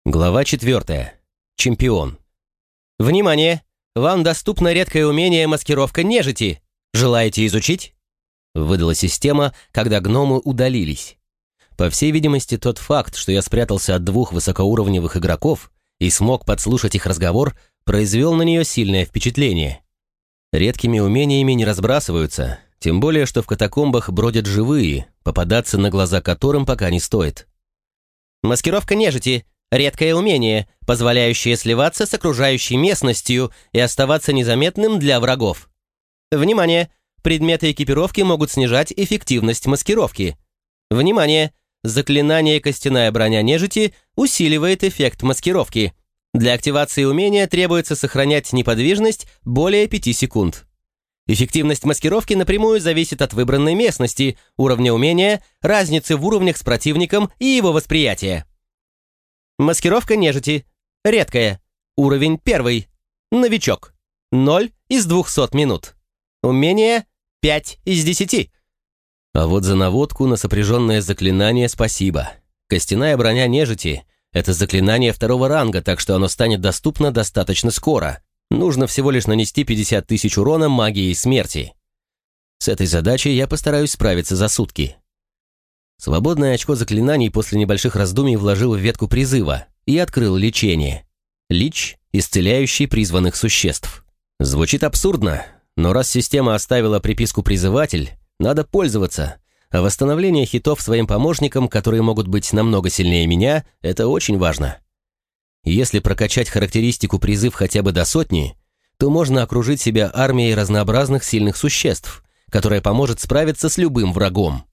Глава 4. Чемпион. Внимание! Вам доступно редкое умение маскировка нежити. Желаете изучить? Выдала система, когда гномы удалились. По всей видимости, тот факт, что я спрятался от двух высокоуровневых игроков и смог подслушать их разговор, произвел на нее сильное впечатление. Редкими умениями не разбрасываются, тем более, что в катакомбах бродят живые, попадаться на глаза которым пока не стоит. Маскировка нежити. Редкое умение, позволяющее сливаться с окружающей местностью и оставаться незаметным для врагов. Внимание! Предметы экипировки могут снижать эффективность маскировки. Внимание! Заклинание «Костяная броня нежити» усиливает эффект маскировки. Для активации умения требуется сохранять неподвижность более 5 секунд. Эффективность маскировки напрямую зависит от выбранной местности, уровня умения, разницы в уровнях с противником и его восприятия. Маскировка нежити. Редкая. Уровень 1. Новичок. 0 из 200 минут. Умение 5 из 10. А вот за наводку на сопряженное заклинание спасибо. Костяная броня нежити — это заклинание 2-го ранга, так что оно станет доступно достаточно скоро. Нужно всего лишь нанести 50 тысяч урона магией смерти. С этой задачей я постараюсь справиться за сутки. Свободное очко заклинаний после небольших раздумий вложил в ветку призыва и открыл лечение. Лич, исцеляющий призванных существ. Звучит абсурдно, но раз система оставила приписку «призыватель», надо пользоваться, а восстановление хитов своим помощникам, которые могут быть намного сильнее меня, это очень важно. Если прокачать характеристику «призыв» хотя бы до 100, то можно окружить себя армией разнообразных сильных существ, которая поможет справиться с любым врагом.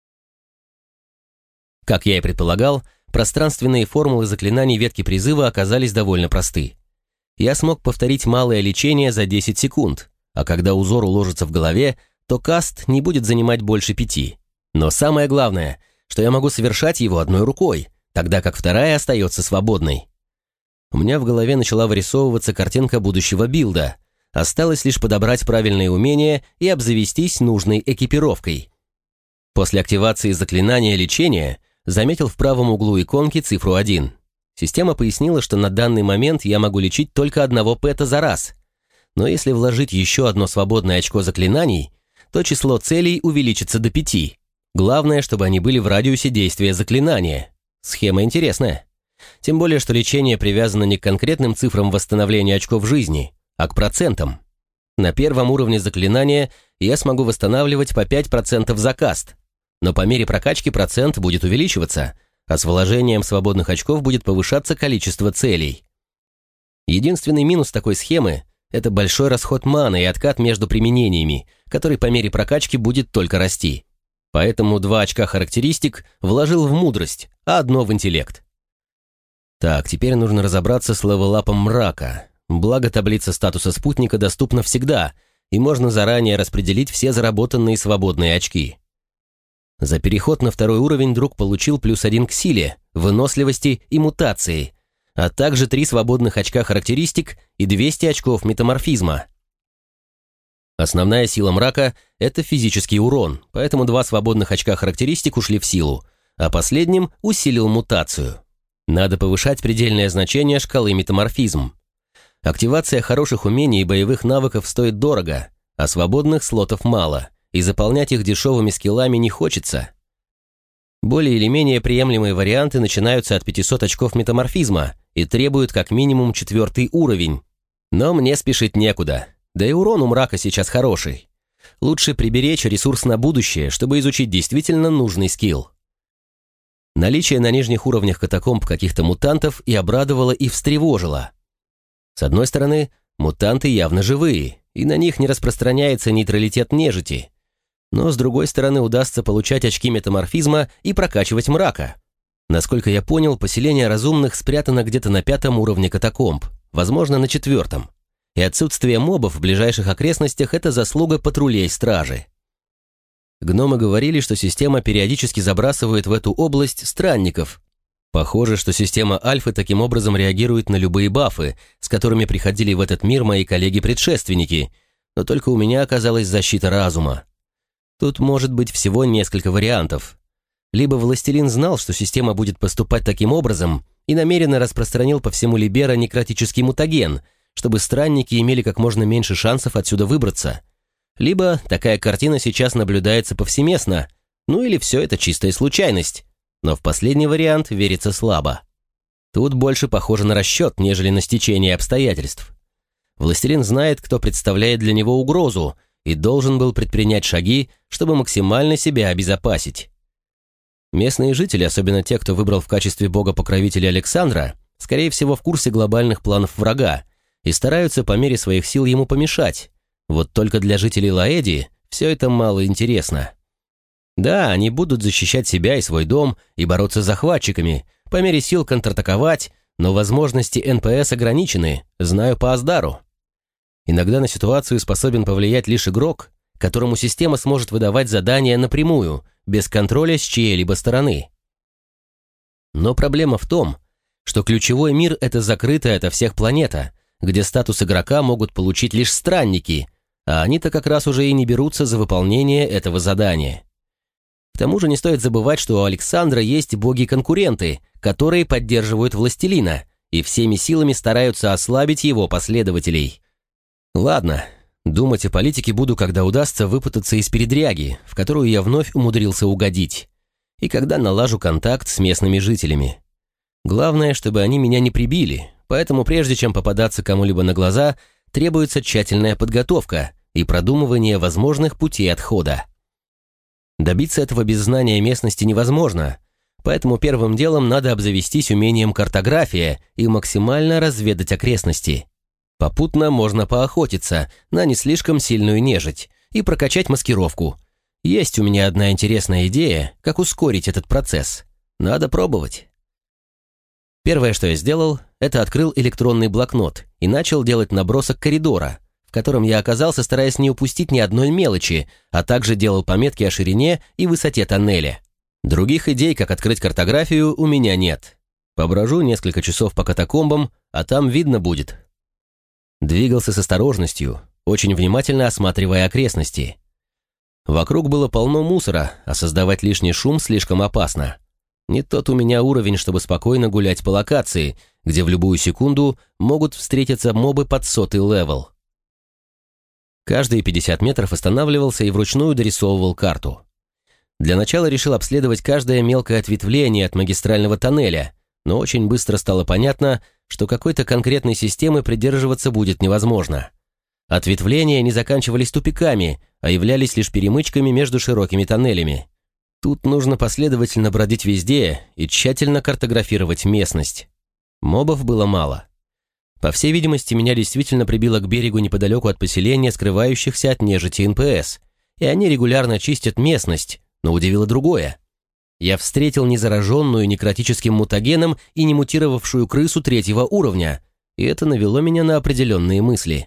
Как я и предполагал, пространственные формулы заклинаний ветки призыва оказались довольно просты. Я смог повторить малое лечение за 10 секунд, а когда узор уложится в голове, то каст не будет занимать больше 5. Но самое главное, что я могу совершать его одной рукой, тогда как вторая остается свободной. У меня в голове начала вырисовываться картинка будущего билда. Осталось лишь подобрать правильные умения и обзавестись нужной экипировкой. После активации заклинания лечения заметил в правом углу иконки цифру 1. Система пояснила, что на данный момент я могу лечить только одного пэта за раз. Но если вложить еще одно свободное очко заклинаний, то число целей увеличится до 5. Главное, чтобы они были в радиусе действия заклинания. Схема интересная. Тем более, что лечение привязано не к конкретным цифрам восстановления очков жизни, а к процентам. На первом уровне заклинания я смогу восстанавливать по 5% за каст, но по мере прокачки процент будет увеличиваться, а с вложением свободных очков будет повышаться количество целей. Единственный минус такой схемы – это большой расход маны и откат между применениями, который по мере прокачки будет только расти. Поэтому 2 очка характеристик вложил в мудрость, а 1 в интеллект. Так, теперь нужно разобраться с левелапом мрака. Благо таблица статуса спутника доступна всегда, и можно заранее распределить все заработанные свободные очки. За переход на 2-й уровень друг получил +1 к силе, выносливости и мутации, а также 3 свободных очка характеристик и 200 очков метаморфизма. Основная сила мрака – это физический урон, поэтому 2 свободных очка характеристик ушли в силу, а последним усилил мутацию. Надо повышать предельное значение шкалы метаморфизм. Активация хороших умений и боевых навыков стоит дорого, а свободных слотов мало, и заполнять их дешевыми скиллами не хочется. Более или менее приемлемые варианты начинаются от 500 очков метаморфизма и требуют как минимум 4-й уровень. Но мне спешить некуда, да и урон у мрака сейчас хороший. Лучше приберечь ресурс на будущее, чтобы изучить действительно нужный скилл. Наличие на нижних уровнях катакомб каких-то мутантов и обрадовало, и встревожило. С одной стороны, мутанты явно живые, и на них не распространяется нейтралитет нежити. Но с другой стороны, удастся получать очки метаморфизма и прокачивать мрака. Насколько я понял, поселение разумных спрятано где-то на 5-м уровне катакомб, возможно, на 4-м. И отсутствие мобов в ближайших окрестностях – это заслуга патрулей стражи. Гномы говорили, что система периодически забрасывает в эту область странников. Похоже, что система Альфы таким образом реагирует на любые бафы, с которыми приходили в этот мир мои коллеги-предшественники, но только у меня оказалась защита разума. Тут может быть всего несколько вариантов. Либо властелин знал, что система будет поступать таким образом, и намеренно распространил по всему Либера некротический мутаген, чтобы странники имели как можно меньше шансов отсюда выбраться. Либо такая картина сейчас наблюдается повсеместно, ну или все это чистая случайность, но в последний вариант верится слабо. Тут больше похоже на расчет, нежели на стечение обстоятельств. Властелин знает, кто представляет для него угрозу, и должен был предпринять шаги, чтобы максимально себя обезопасить. Местные жители, особенно те, кто выбрал в качестве бога-покровителя Александра, скорее всего в курсе глобальных планов врага и стараются по мере своих сил ему помешать. Вот только для жителей Лаэди все это мало интересно. Да, они будут защищать себя и свой дом и бороться с захватчиками, по мере сил контратаковать, но возможности НПС ограничены, знаю по Аздару. Иногда на ситуацию способен повлиять лишь игрок, которому система сможет выдавать задания напрямую, без контроля с чьей-либо стороны. Но проблема в том, что ключевой мир — это закрытая ото всех планета, где статус игрока могут получить лишь странники, а они-то как раз уже и не берутся за выполнение этого задания. К тому же не стоит забывать, что у Александра есть боги-конкуренты, которые поддерживают властелина и всеми силами стараются ослабить его последователей. Ладно, думать о политике буду, когда удастся выпутаться из передряги, в которую я вновь умудрился угодить, и когда налажу контакт с местными жителями. Главное, чтобы они меня не прибили, поэтому прежде чем попадаться кому-либо на глаза, требуется тщательная подготовка и продумывание возможных путей отхода. Добиться этого без знания местности невозможно, поэтому первым делом надо обзавестись умением картография и максимально разведать окрестности. Попутно можно поохотиться на не слишком сильную нежить и прокачать маскировку. Есть у меня одна интересная идея, как ускорить этот процесс. Надо пробовать. Первое, что я сделал, это открыл электронный блокнот и начал делать набросок коридора, в котором я оказался, стараясь не упустить ни одной мелочи, а также делал пометки о ширине и высоте тоннеля. Других идей, как открыть картографию, у меня нет. Поброжу несколько часов по катакомбам, а там видно будет. Двигался с осторожностью, очень внимательно осматривая окрестности. Вокруг было полно мусора, а создавать лишний шум слишком опасно. Не тот у меня уровень, чтобы спокойно гулять по локации, где в любую секунду могут встретиться мобы под 100-й левел. Каждые 50 метров останавливался и вручную дорисовывал карту. Для начала решил обследовать каждое мелкое ответвление от магистрального тоннеля, но очень быстро стало понятно, что какой-то конкретной системы придерживаться будет невозможно. Ответвления не заканчивались тупиками, а являлись лишь перемычками между широкими тоннелями. Тут нужно последовательно бродить везде и тщательно картографировать местность. Мобов было мало. По всей видимости, меня действительно прибило к берегу неподалеку от поселения, скрывающихся от нежити НПС, и они регулярно чистят местность, но удивило другое. Я встретил незараженную некротическим мутагеном и не мутировавшую крысу 3-го уровня, и это навело меня на определенные мысли.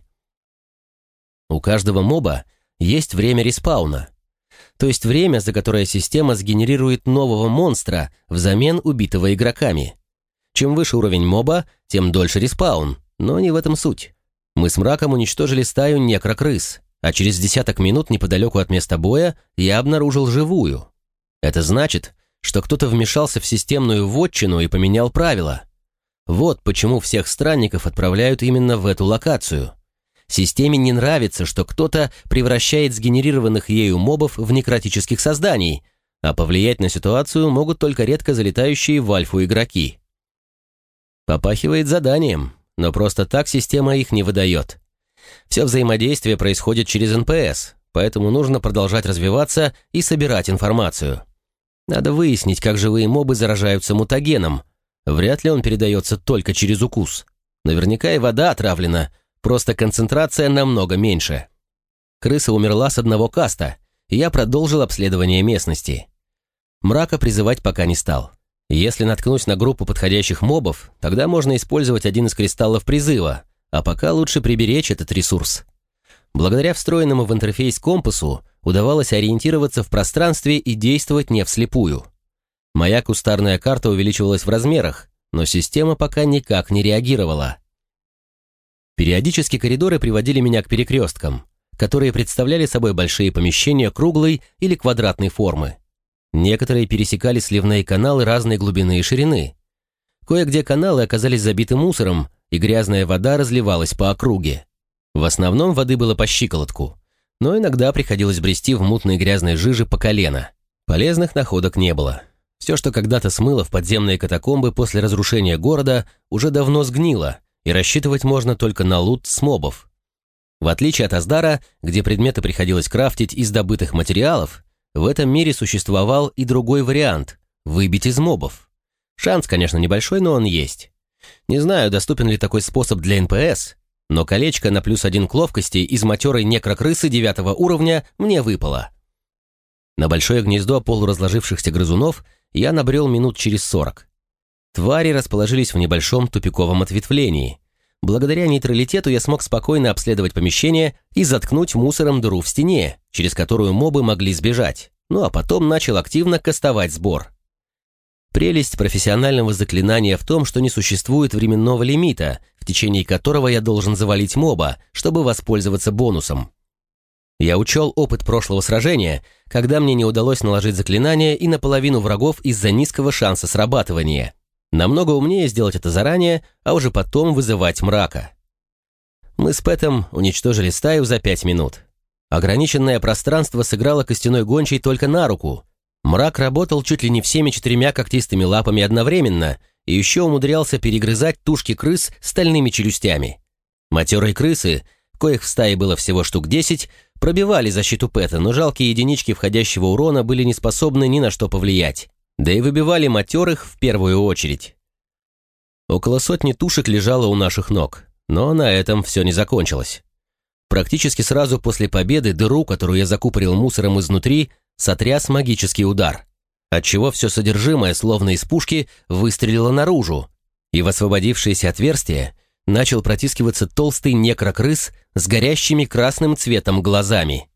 У каждого моба есть время респауна, то есть время, за которое система сгенерирует нового монстра взамен убитого игроками. Чем выше уровень моба, тем дольше респаун, но не в этом суть. Мы с Мраком уничтожили стаю некрокрыс, а через десяток минут неподалеку от места боя я обнаружил живую. Это значит, что кто-то вмешался в системную вотчину и поменял правила. Вот почему всех странников отправляют именно в эту локацию. Системе не нравится, что кто-то превращает сгенерированных ею мобов в некротических созданий, а повлиять на ситуацию могут только редко залетающие в альфу игроки. Попахивает заданием, но просто так система их не выдает. Все взаимодействие происходит через НПС, поэтому нужно продолжать развиваться и собирать информацию. Надо выяснить, как живые мобы заражаются мутагеном. Вряд ли он передается только через укус. Наверняка и вода отравлена, просто концентрация намного меньше. Крыса умерла с одного каста, и я продолжил обследование местности. Мрака призывать пока не стал. Если наткнусь на группу подходящих мобов, тогда можно использовать один из кристаллов призыва, а пока лучше приберечь этот ресурс. Благодаря встроенному в интерфейс компасу удавалось ориентироваться в пространстве и действовать не вслепую. Моя кустарная карта увеличивалась в размерах, но система пока никак не реагировала. Периодически коридоры приводили меня к перекресткам, которые представляли собой большие помещения круглой или квадратной формы. Некоторые пересекали сливные каналы разной глубины и ширины. Кое-где каналы оказались забиты мусором, и грязная вода разливалась по округе. В основном воды было по щиколотку, но иногда приходилось брести в мутной грязной жиже по колено. Полезных находок не было. Все, что когда-то смыло в подземные катакомбы после разрушения города, уже давно сгнило, и рассчитывать можно только на лут с мобов. В отличие от Аздара, где предметы приходилось крафтить из добытых материалов, в этом мире существовал и другой вариант – выбить из мобов. Шанс, конечно, небольшой, но он есть. Не знаю, доступен ли такой способ для НПС, но колечко на +1 к ловкости из матерой некрокрысы 9 уровня мне выпало. На большое гнездо полуразложившихся грызунов я набрел минут через 40. Твари расположились в небольшом тупиковом ответвлении. Благодаря нейтралитету я смог спокойно обследовать помещение и заткнуть мусором дыру в стене, через которую мобы могли сбежать, ну а потом начал активно кастовать сбор. Прелесть профессионального заклинания в том, что не существует временного лимита, в течение которого я должен завалить моба, чтобы воспользоваться бонусом. Я учел опыт прошлого сражения, когда мне не удалось наложить заклинание и на половину врагов из-за низкого шанса срабатывания. Намного умнее сделать это заранее, а уже потом вызывать мрака. Мы с Пэтом уничтожили стаю за 5 минут. Ограниченное пространство сыграло костяной гончей только на руку. Мрак работал чуть ли не всеми 4 когтистыми лапами одновременно и еще умудрялся перегрызать тушки крыс стальными челюстями. Матерые крысы, коих в стае было всего штук 10, пробивали защиту Пэта, но жалкие единички входящего урона были не способны ни на что повлиять. Да и выбивали матерых в первую очередь. Около 100 тушек лежало у наших ног, но на этом все не закончилось. Практически сразу после победы дыру, которую я закупорил мусором изнутри, сотряс магический удар, отчего все содержимое, словно из пушки, выстрелило наружу, и в освободившееся отверстие начал протискиваться толстый некрокрыс с горящими красным цветом глазами.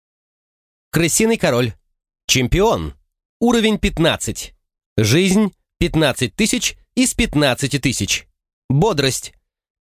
Крысиный король. Чемпион. Уровень 15. Жизнь 15 тысяч из 15 тысяч. Бодрость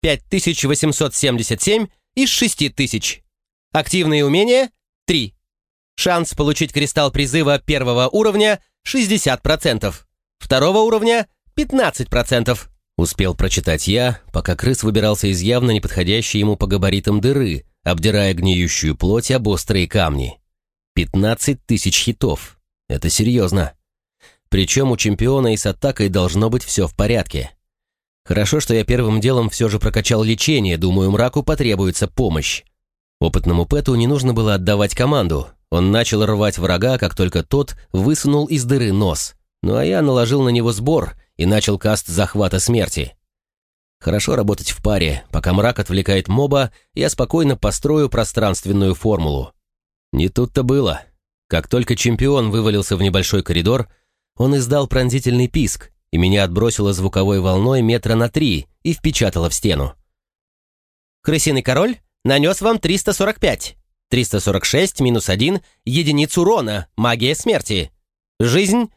5877 из 6000. Активные умения 3. Шанс получить кристалл призыва 1 уровня 60%. 2 уровня 15%. Успел прочитать я, пока крыс выбирался из явно неподходящей ему по габаритам дыры, обдирая гниющую плоть об острые камни. 15 тысяч хитов. Это серьезно. Причем у чемпиона и с атакой должно быть все в порядке. Хорошо, что я первым делом все же прокачал лечение, думаю, мраку потребуется помощь. Опытному Пэту не нужно было отдавать команду. Он начал рвать врага, как только тот высунул из дыры нос. Ну а я наложил на него сбор и начал каст захвата смерти. Хорошо работать в паре. Пока мрак отвлекает моба, я спокойно построю пространственную формулу. Не тут-то было. Как только чемпион вывалился в небольшой коридор, он издал пронзительный писк, и меня отбросило звуковой волной метра на 3 и впечатало в стену. Крысиный король нанес вам 345. 346 минус 1 единиц урона, магия смерти. Жизнь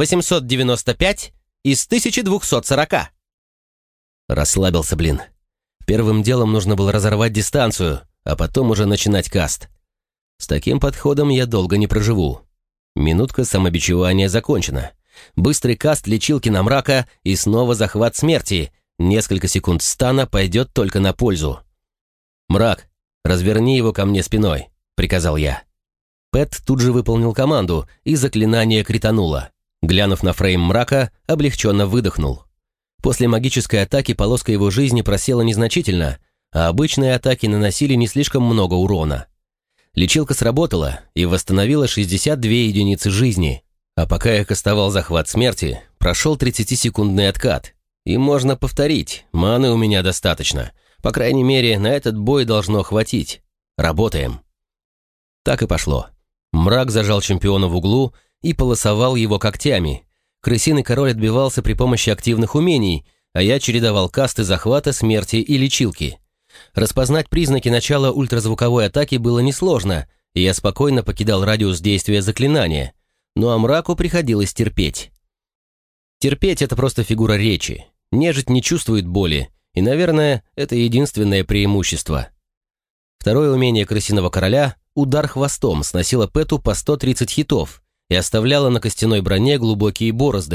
895 из 1240. Расслабился, блин. Первым делом нужно было разорвать дистанцию, а потом уже начинать каст. С таким подходом я долго не проживу. Минутка самобичевания закончена. Быстрый каст лечилки на мрака и снова захват смерти. Несколько секунд стана пойдет только на пользу. «Мрак, разверни его ко мне спиной», — приказал я. Пэт тут же выполнил команду, и заклинание критануло. Глянув на фрейм мрака, облегченно выдохнул. После магической атаки полоска его жизни просела незначительно, а обычные атаки наносили не слишком много урона. Лечилка сработала и восстановила 62 единицы жизни, а пока я кастовал захват смерти, прошел 30-секундный откат. И можно повторить, маны у меня достаточно. По крайней мере, на этот бой должно хватить. Работаем. Так и пошло. Мрак зажал чемпиона в углу и полосовал его когтями. Крысиный король отбивался при помощи активных умений, а я чередовал касты захвата, смерти и лечилки. Распознать признаки начала ультразвуковой атаки было несложно, и я спокойно покидал радиус действия заклинания, ну а мраку приходилось терпеть. Терпеть — это просто фигура речи. Нежить не чувствует боли, и, наверное, это единственное преимущество. Второе умение крысиного короля — удар хвостом сносило Пэту по 130 хитов и оставляло на костяной броне глубокие борозды.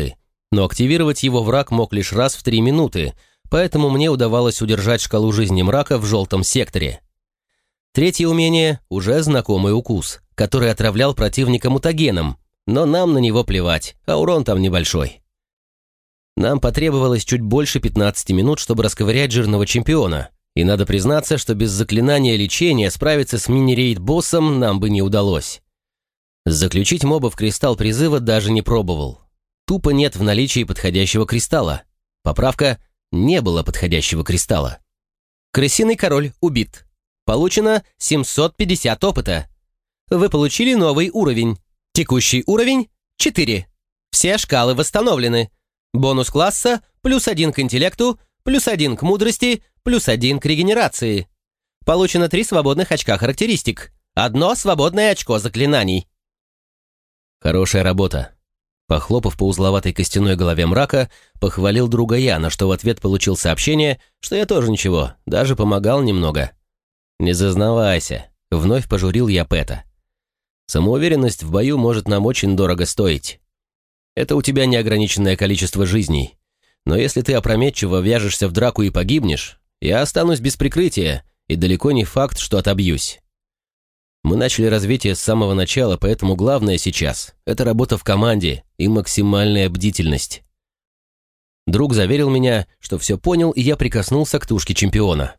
но активировать его враг мог лишь раз в 3 минуты, поэтому мне удавалось удержать шкалу жизни мрака в желтом секторе. Третье умение – уже знакомый укус, который отравлял противника мутагеном, но нам на него плевать, а урон там небольшой. Нам потребовалось чуть больше 15 минут, чтобы расковырять жирного чемпиона, и надо признаться, что без заклинания лечения справиться с мини-рейд-боссом нам бы не удалось. Заключить моба в кристалл призыва даже не пробовал. Тупо нет в наличии подходящего кристалла. Поправка – не было подходящего кристалла. Крысиный король убит. Получено 750 опыта. Вы получили новый уровень. Текущий уровень – 4. Все шкалы восстановлены. Бонус класса – +1 к интеллекту, +1 к мудрости, +1 к регенерации. Получено 3 свободных очка характеристик. 1 свободное очко заклинаний. Хорошая работа. Похлопав по узловатой костяной голове мрака, похвалил друга я, на что в ответ получил сообщение, что я тоже ничего, даже помогал немного. «Не зазнавайся», — вновь пожурил я Пэта. «Самоуверенность в бою может нам очень дорого стоить. Это у тебя неограниченное количество жизней. Но если ты опрометчиво вяжешься в драку и погибнешь, я останусь без прикрытия, и далеко не факт, что отобьюсь. Мы начали развитие с самого начала, поэтому главное сейчас – это работа в команде и максимальная бдительность». Друг заверил меня, что все понял, и я прикоснулся к тушке чемпиона.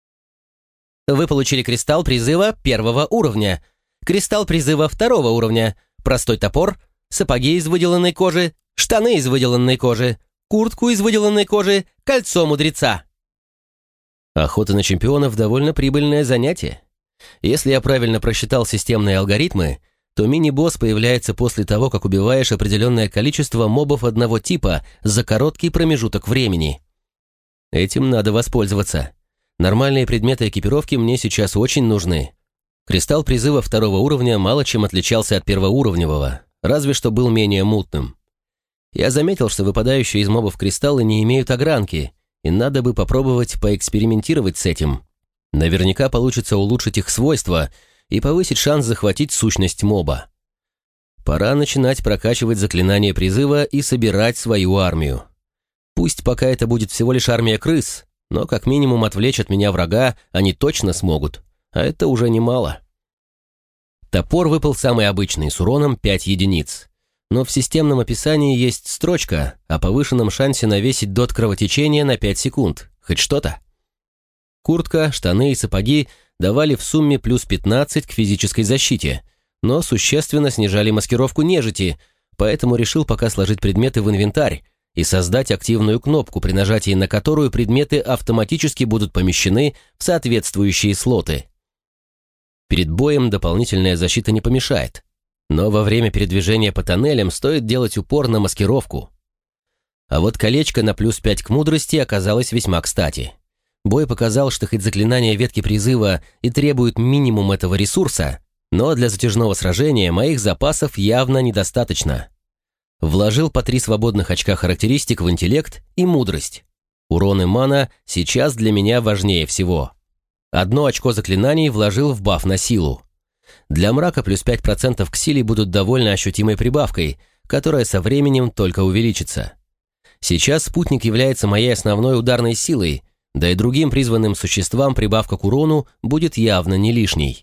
Вы получили кристалл призыва 1 уровня, кристалл призыва 2 уровня, простой топор, сапоги из выделанной кожи, штаны из выделанной кожи, куртку из выделанной кожи, кольцо мудреца. Охота на чемпионов – довольно прибыльное занятие. Если я правильно просчитал системные алгоритмы, то мини-босс появляется после того, как убиваешь определенное количество мобов одного типа за короткий промежуток времени. Этим надо воспользоваться. Нормальные предметы экипировки мне сейчас очень нужны. Кристалл призыва 2 уровня мало чем отличался от первоуровневого, разве что был менее мутным. Я заметил, что выпадающие из мобов кристаллы не имеют огранки, и надо бы попробовать поэкспериментировать с этим. Наверняка получится улучшить их свойства и повысить шанс захватить сущность моба. Пора начинать прокачивать заклинание призыва и собирать свою армию. Пусть пока это будет всего лишь армия крыс, но как минимум отвлечь от меня врага они точно смогут, а это уже немало. Топор выпал самый обычный, с уроном 5 единиц. Но в системном описании есть строчка о повышенном шансе навесить дот кровотечения на 5 секунд. Хоть что-то. Куртка, штаны и сапоги давали в сумме плюс 15 к физической защите, но существенно снижали маскировку нежити, поэтому решил пока сложить предметы в инвентарь и создать активную кнопку, при нажатии на которую предметы автоматически будут помещены в соответствующие слоты. Перед боем дополнительная защита не помешает, но во время передвижения по тоннелям стоит делать упор на маскировку. А вот колечко на плюс 5 к мудрости оказалось весьма кстати. Бой показал, что хоть заклинания ветки призыва и требуют минимум этого ресурса, но для затяжного сражения моих запасов явно недостаточно. Вложил по 3 свободных очка характеристик в интеллект и мудрость. Урон и мана сейчас для меня важнее всего. 1 очко заклинаний вложил в баф на силу. Для мрака плюс 5% к силе будут довольно ощутимой прибавкой, которая со временем только увеличится. Сейчас спутник является моей основной ударной силой, да и другим призванным существам прибавка к урону будет явно не лишней.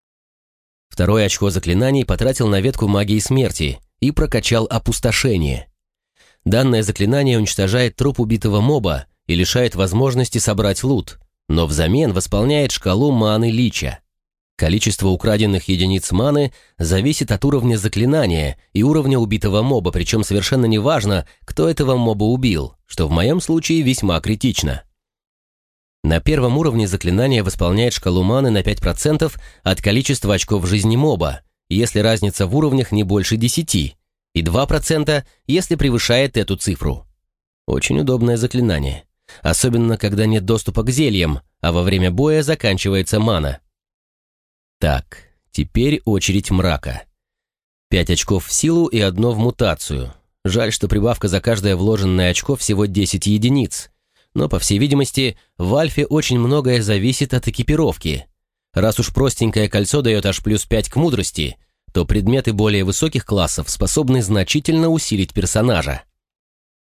2 очко заклинаний потратил на ветку магии смерти и прокачал опустошение. Данное заклинание уничтожает труп убитого моба и лишает возможности собрать лут, но взамен восполняет шкалу маны лича. Количество украденных единиц маны зависит от уровня заклинания и уровня убитого моба, причем совершенно не важно, кто этого моба убил, что в моем случае весьма критично. На 1 уровне заклинание восполняет шкалу маны на 5% от количества очков жизни моба, если разница в уровнях не больше 10, и 2%, если превышает эту цифру. Очень удобное заклинание, особенно когда нет доступа к зельям, а во время боя заканчивается мана. Так, теперь очередь мрака. 5 очков в силу и 1 в мутацию. Жаль, что прибавка за каждое вложенное очко всего 10 единиц. Но, по всей видимости, в альфе очень многое зависит от экипировки. Раз уж простенькое кольцо дает аж плюс 5 к мудрости, то предметы более высоких классов способны значительно усилить персонажа.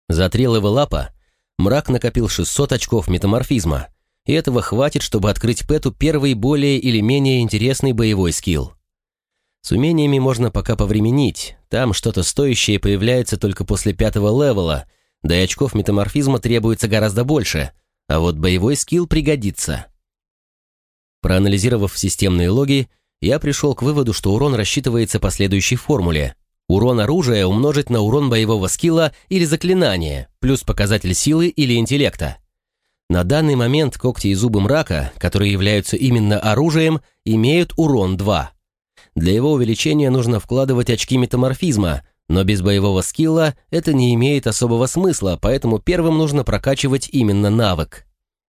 За 3 левелапа мрак накопил 600 очков метаморфизма, и этого хватит, чтобы открыть Пэту первый более или менее интересный боевой скилл. С умениями можно пока повременить, там что-то стоящее появляется только после 5-го левела, да и очков метаморфизма требуется гораздо больше, а вот боевой скилл пригодится. Проанализировав системные логи, я пришел к выводу, что урон рассчитывается по следующей формуле. Урон оружия умножить на урон боевого скилла или заклинания, плюс показатель силы или интеллекта. На данный момент когти и зубы мрака, которые являются именно оружием, имеют урон 2. Для его увеличения нужно вкладывать очки метаморфизма, но без боевого скилла это не имеет особого смысла, поэтому первым нужно прокачивать именно навык.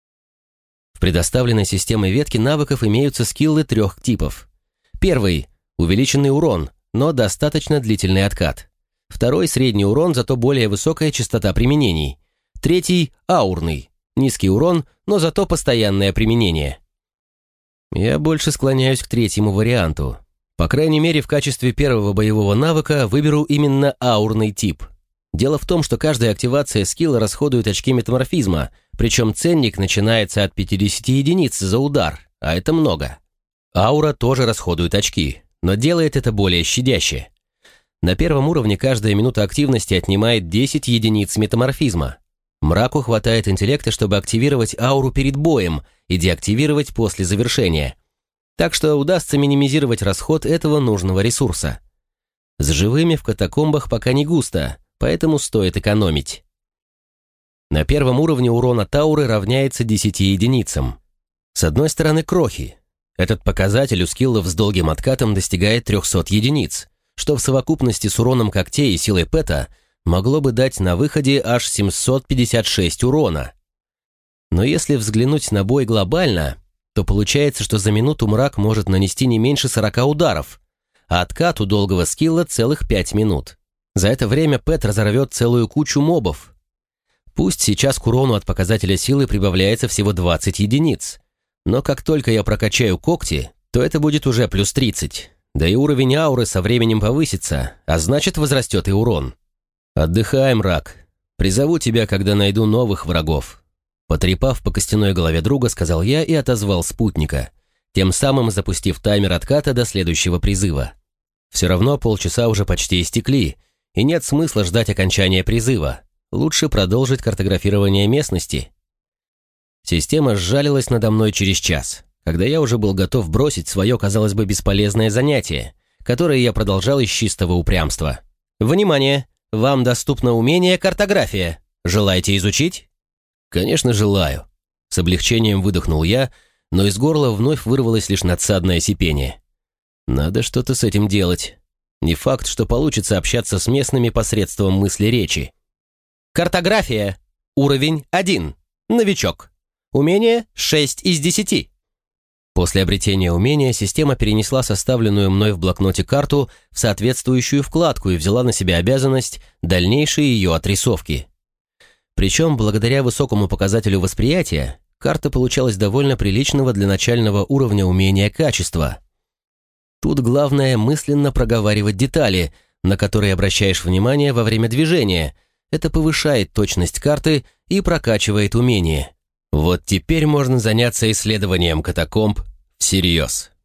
В предоставленной системой ветки навыков имеются скиллы 3 типов. Первый – увеличенный урон, но достаточно длительный откат. Второй – средний урон, зато более высокая частота применений. Третий – аурный. Низкий урон, но зато постоянное применение. Я больше склоняюсь к третьему варианту. По крайней мере, в качестве первого боевого навыка выберу именно аурный тип. Дело в том, что каждая активация скилла расходует очки метаморфизма, причем ценник начинается от 50 единиц за удар, а это много. Аура тоже расходует очки, но делает это более щадяще. На первом уровне каждая минута активности отнимает 10 единиц метаморфизма. Мраку хватает интеллекта, чтобы активировать ауру перед боем и деактивировать после завершения. Так что удастся минимизировать расход этого нужного ресурса. С живыми в катакомбах пока не густо, поэтому стоит экономить. На первом уровне урон от ауры равняется 10 единицам. С одной стороны крохи. Этот показатель у скиллов с долгим откатом достигает 300 единиц, что в совокупности с уроном когтей и силой Пэта могло бы дать на выходе аж 756 урона. Но если взглянуть на бой глобально, то получается, что за минуту мрак может нанести не меньше 40 ударов, а откат у долгого скилла целых 5 минут. За это время Пэт разорвет целую кучу мобов. Пусть сейчас к урону от показателя силы прибавляется всего 20 единиц, но как только я прокачаю когти, то это будет уже плюс 30, да и уровень ауры со временем повысится, а значит возрастет и урон. «Отдыхай, мрак. Призову тебя, когда найду новых врагов». Потрепав по костяной голове друга, сказал я и отозвал спутника, тем самым запустив таймер отката до следующего призыва. Все равно полчаса уже почти истекли, и нет смысла ждать окончания призыва. Лучше продолжить картографирование местности. Система сжалилась надо мной через час, когда я уже был готов бросить свое, казалось бы, бесполезное занятие, которое я продолжал из чистого упрямства. «Внимание! Вам доступно умение картография. Желаете изучить?» «Конечно, желаю». С облегчением выдохнул я, но из горла вновь вырвалось лишь надсадное сипение. Надо что-то с этим делать. Не факт, что получится общаться с местными посредством мысли речи. Картография. Уровень 1. Новичок. Умение 6 из 10. После обретения умения система перенесла составленную мной в блокноте карту в соответствующую вкладку и взяла на себя обязанность дальнейшей ее отрисовки. Причем, благодаря высокому показателю восприятия, карта получалась довольно приличного для начального уровня умения качества. Тут главное мысленно проговаривать детали, на которые обращаешь внимание во время движения. Это повышает точность карты и прокачивает умение. Вот теперь можно заняться исследованием катакомб всерьез.